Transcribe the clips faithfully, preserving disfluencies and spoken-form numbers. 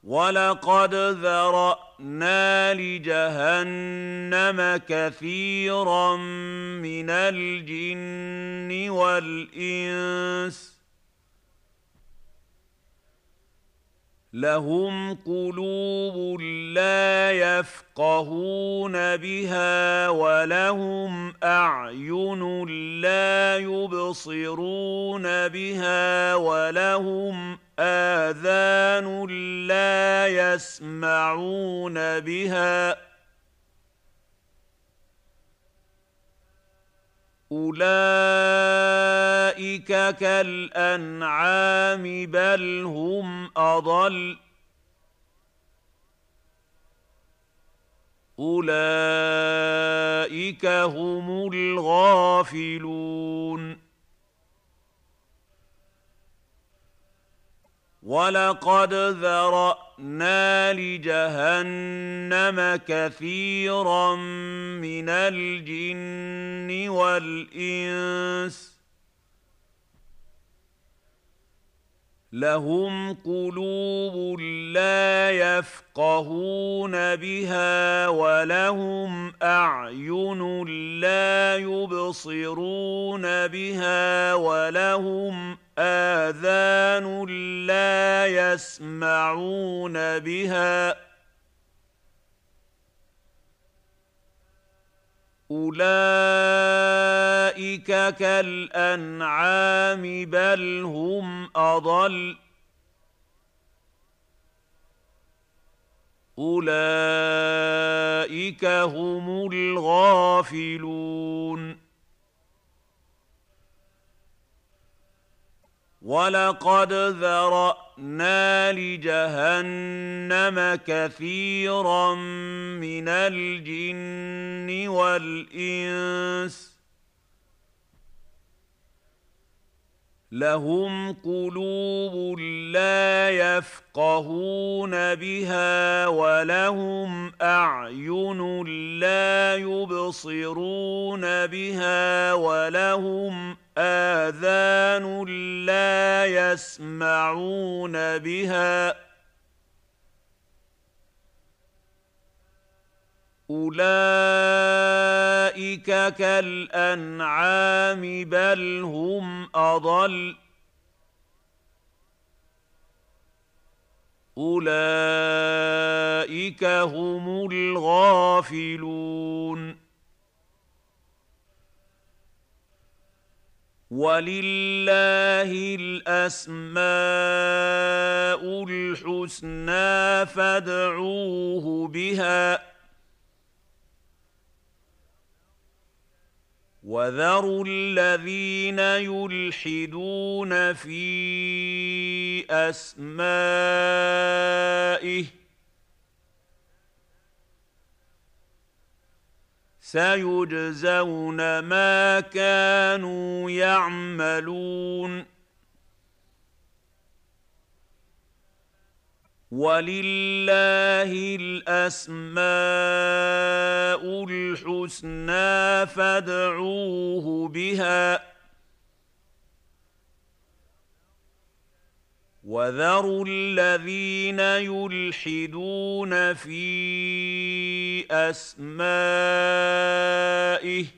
وَلَقَدْ ذَرَأْنَا لِجَهَنَّمَ كَثِيرًا مِنَ الْجِنِّ وَالْإِنسِ لَهُمْ قُلُوبٌ لَّا يَفْقَهُونَ بِهَا وَلَهُمْ أَعْيُنٌ لَّا يُبْصِرُونَ بِهَا وَلَهُمْ آذَانٌ لَّا يَسْمَعُونَ بِهَا أُولَٰئِكَ كَالْأَنْعَامِ بَلْ هُمْ أَضَلُّ أُولَٰئِكَ هُمُ الْغَافِلُونَ وَلَقَدْ ذَرَأْنَا لِجَهَنَّمَ كَثِيرًا مِنَ الْجِنِّ وَالْإِنسِ لَهُمْ قُلُوبٌ لَّا يَفْقَهُونَ بِهَا وَلَهُمْ أَعْيُنٌ لَّا يُبْصِرُونَ بِهَا وَلَهُمْ آذَانٌ لَّا يَسْمَعُونَ بِهَا أُولَٰئِكَ كَالْأَنْعَامِ بَلْ هُمْ أَضَلُّ أُولَٰئِكَ هُمُ الْغَافِلُونَ وَلَقَدْ ذَرَأْنَا لِجَهَنَّمَ كَثِيرًا مِنَ الْجِنِّ وَالْإِنسِ لَهُمْ قُلُوبٌ لَّا يَفْقَهُونَ بِهَا وَلَهُمْ أَعْيُنٌ لَّا يُبْصِرُونَ بِهَا وَلَهُمْ آذَانٌ لَّا يَسْمَعُونَ بِهَا أُولَٰئِكَ كَالْأَنْعَامِ بَلْ هُمْ أَضَلُّ أُولَٰئِكَ هُمُ الْغَافِلُونَ وَلِلَّهِ الْأَسْمَاءُ الْحُسْنَىٰ فَادْعُوهُ بِهَا ۖ وَذَرُوا الَّذِينَ يُلْحِدُونَ فِي أَسْمَائِهِ ۚ سَيُجْزَوْنَ مَا كَانُوا يَعْمَلُونَ وَلِلَّهِ الْأَسْمَاءُ الْحُسْنَىٰ فَادْعُوهُ بِهَا ۖ وَذَرُوا الَّذِينَ يُلْحِدُونَ فِي أَسْمَائِهِ ۚ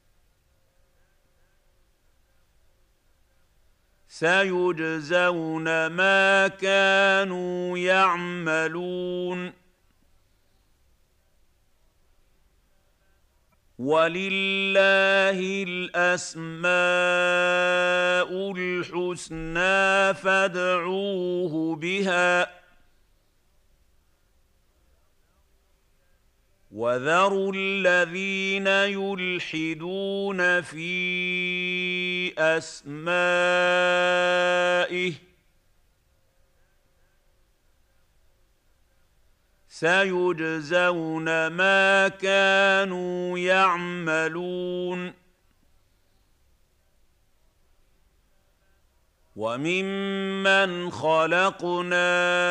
سَيُجْزَوْنَ مَا كَانُوا يَعْمَلُونَ وَلِلَّهِ الْأَسْمَاءُ الْحُسْنَىٰ فَادْعُوهُ بِهَا ۖ وَذَرُوا الَّذِينَ يُلْحِدُونَ فِي أَسْمَائِهِ ۚ سَيُجْزَوْنَ مَا كَانُوا يَعْمَلُونَ وَمِمَّنْ خَلَقْنَا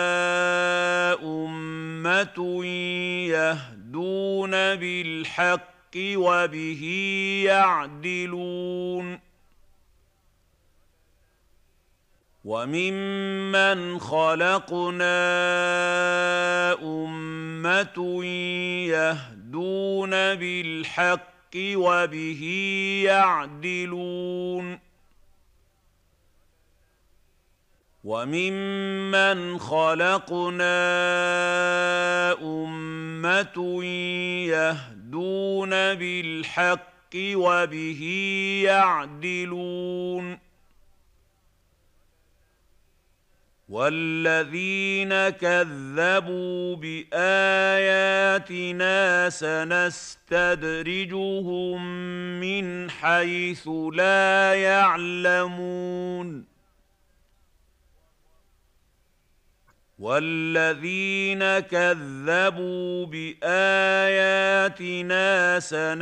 أُمَّةٌ يَهْدُونَ بِالْحَقِّ وَبِهِ يَعْدِلُونَ وممن خلقنا أمة يهدون بالحق وبه يعدلون وممن خلقنا أمة يهدون بالحق وبه يعدلون والذين كذبوا بآياتنا سنستدرجهم من حيث لا يعلمون والذين كذبوا بآياتنا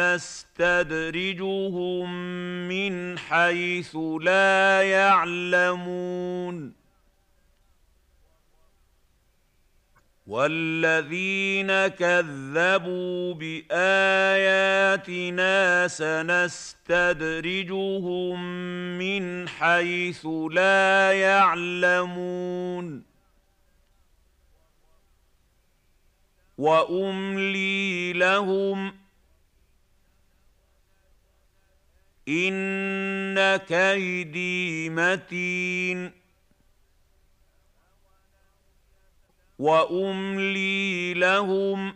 سنستدرجهم من حيث لا يعلمون والذين كذبوا بآياتنا سنستدرجهم من حيث لا يعلمون وأملي لهم إن كيدي متين وأملي لهم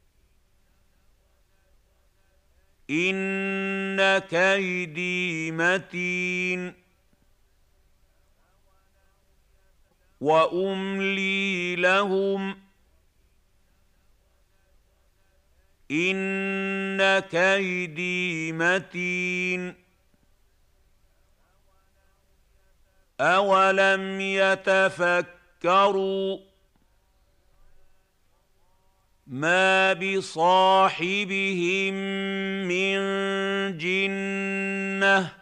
إن كيدي متين وأملي لهم إن كيدي متين أولم يتفكروا ما بصاحبهم من جنة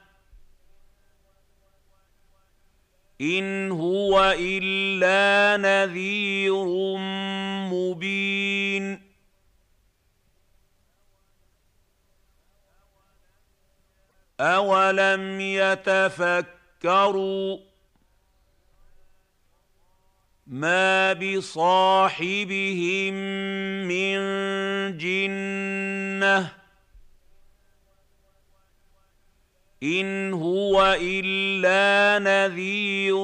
إن هو إلا نذير مبين أولم يتفكروا ما بصاحبهم من جنة إن هو إلا نذير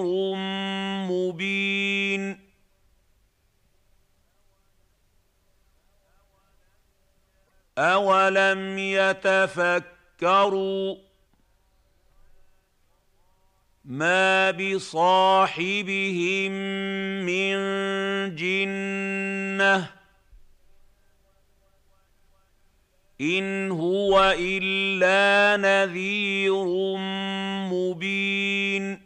مبين أولم يتفكروا ما بصاحبهم من جنة إن هو إلا نذير مبين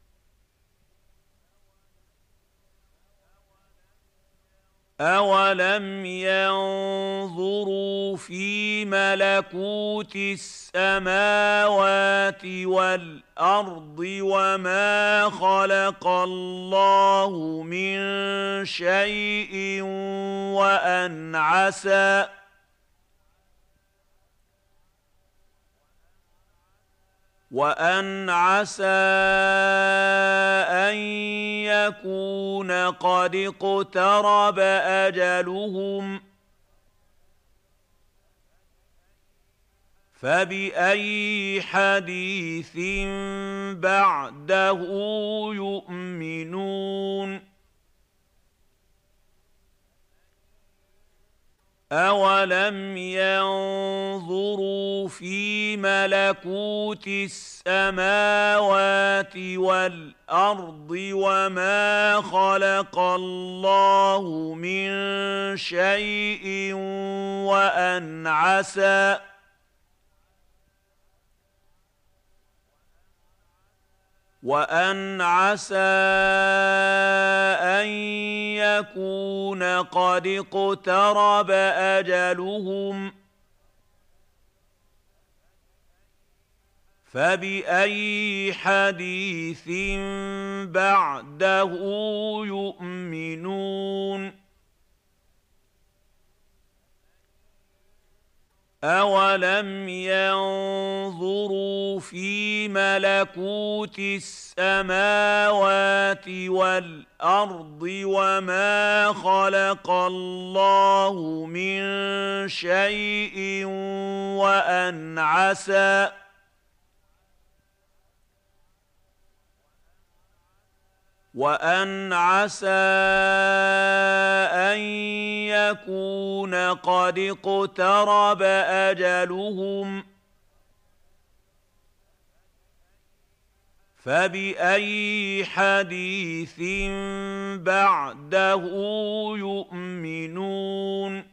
أولم ينظروا في ملكوت السماوات والأرض وما خلق الله من شيء وأن عسى وأن عسى أن يكون قد اقترب أجلهم فبأي حديث بعده يؤمنون أولم ينظروا في ملكوت السماوات والأرض وما خلق الله من شيء وأن عسى وأن عسى أن يكون قد اقترب أجلهم فبأي حديث بعده يؤمنون أَوَلَمْ يَنظُرُوا فِي مَلَكُوتِ السَّمَاوَاتِ وَالْأَرْضِ وَمَا خَلَقَ اللَّهُ مِن شَيْءٍ وَأَنْ عَسَىٰ وَأَنْ عَسَىٰ أَن يَكُونَ قَدِ اقْتَرَبَ أَجَلُهُمْ ۖ فَبِأَيِّ حَدِيثٍ بَعْدَهُ يُؤْمِنُونَ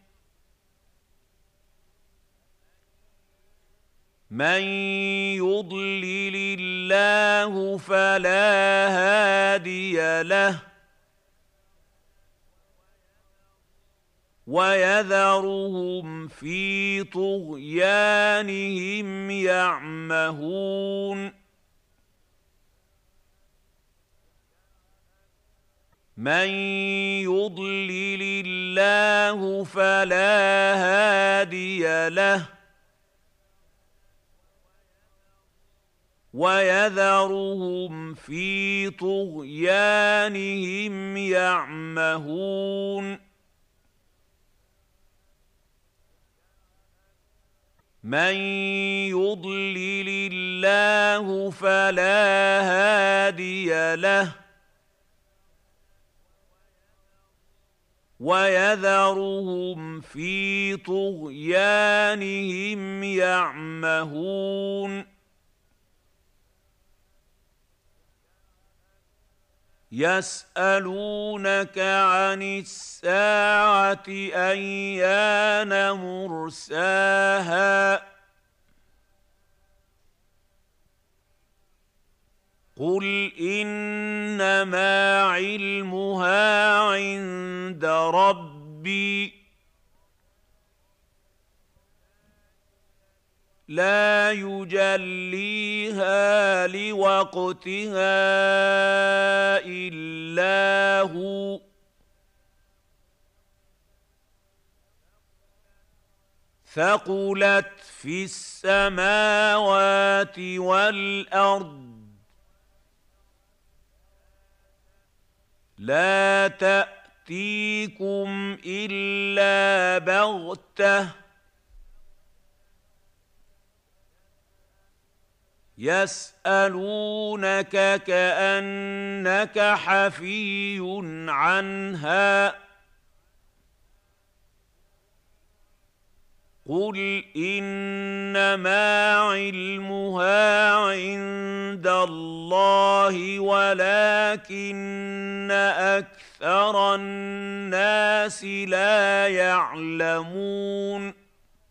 مَن يُضْلِلِ اللَّهُ فَلَا هَادِيَ لَهُ وَيَذَرُهُمْ فِي طُغْيَانِهِمْ يَعْمَهُونَ مَن يُضْلِلِ اللَّهُ فَلَا هَادِيَ لَهُ وَيَذَرُهُمْ فِي طُغْيَانِهِمْ يَعْمَهُونَ مَن يُضْلِلِ اللَّهُ فَلَا هَادِيَ لَهُ وَيَذَرُهُمْ فِي طُغْيَانِهِمْ يَعْمَهُونَ يَسْأَلُونَكَ عَنِ السَّاعَةِ أَيَّانَ مُرْسَاهَا قُلْ إِنَّمَا عِلْمُهَا عِندَ رَبِّي لَا يُجَلِّيهَا لِوَقْتِهَا إِلَّا هُوَ ثَقُلَتْ فِي السَّمَاوَاتِ وَالْأَرْضِ لَا تَأْتِيكُمْ إِلَّا بَغْتَةً يَسْأَلُونَكَ كَأَنَّكَ حَفِيٌّ عَنْهَا قُلْ إِنَّمَا عِلْمُهَا عِندَ اللَّهِ وَلَٰكِنَّ أَكْثَرَ النَّاسِ لَا يَعْلَمُونَ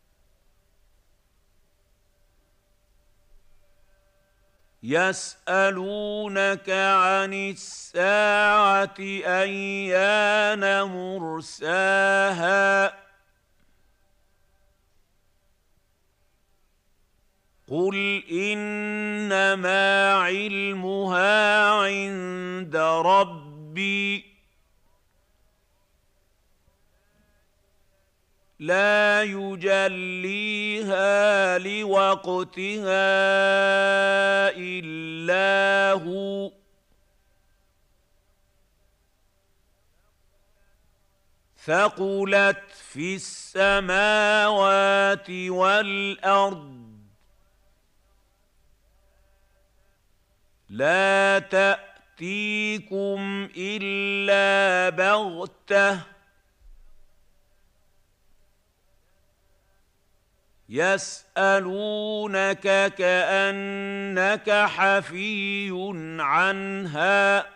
يَسْأَلُونَكَ عَنِ السَّاعَةِ أَيَّانَ مُرْسَاهَا قُلْ إِنَّمَا عِلْمُهَا عِندَ رَبِّي لَا يُجَلِّيهَا لِوَقْتِهَا إِلَّا هُوَ ثَقُلَتْ فِي السَّمَاوَاتِ وَالْأَرْضِ لَا تَأْتِيكُمْ إِلَّا بَغْتَةً يَسْأَلُونَكَ كَأَنَّكَ حَفِيٌّ عَنْهَا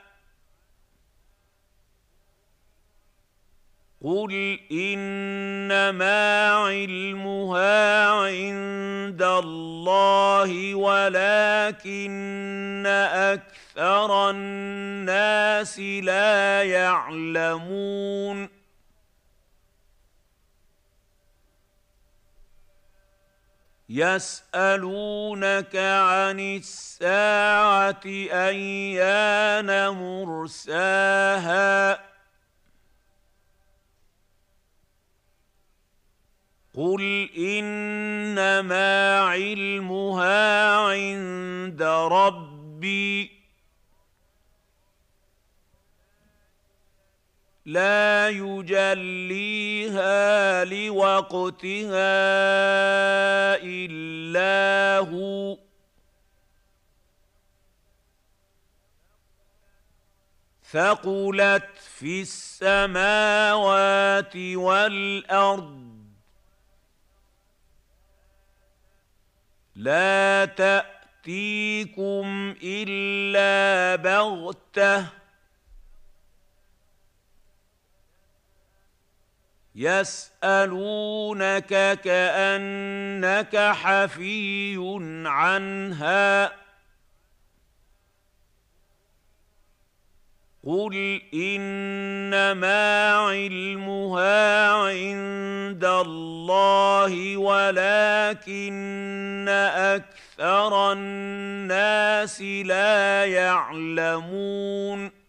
قُلْ إِنَّمَا عِلْمُهَا عِندَ اللَّهِ وَلَٰكِنَّ أَكْثَرَ النَّاسِ لَا يَعْلَمُونَ يَسْأَلُونَكَ عَنِ السَّاعَةِ أَيَّانَ مُرْسَاهَا قُلْ إِنَّ إنما علمها عند ربي لا يجليها لوقتها إلا هو ثقلت في السماوات والأرض لا تأتيكم إلا بغتة يسألونك كأنك حفي عنها قل إنما علمها عند الله ولكن أكثر الناس لا يعلمون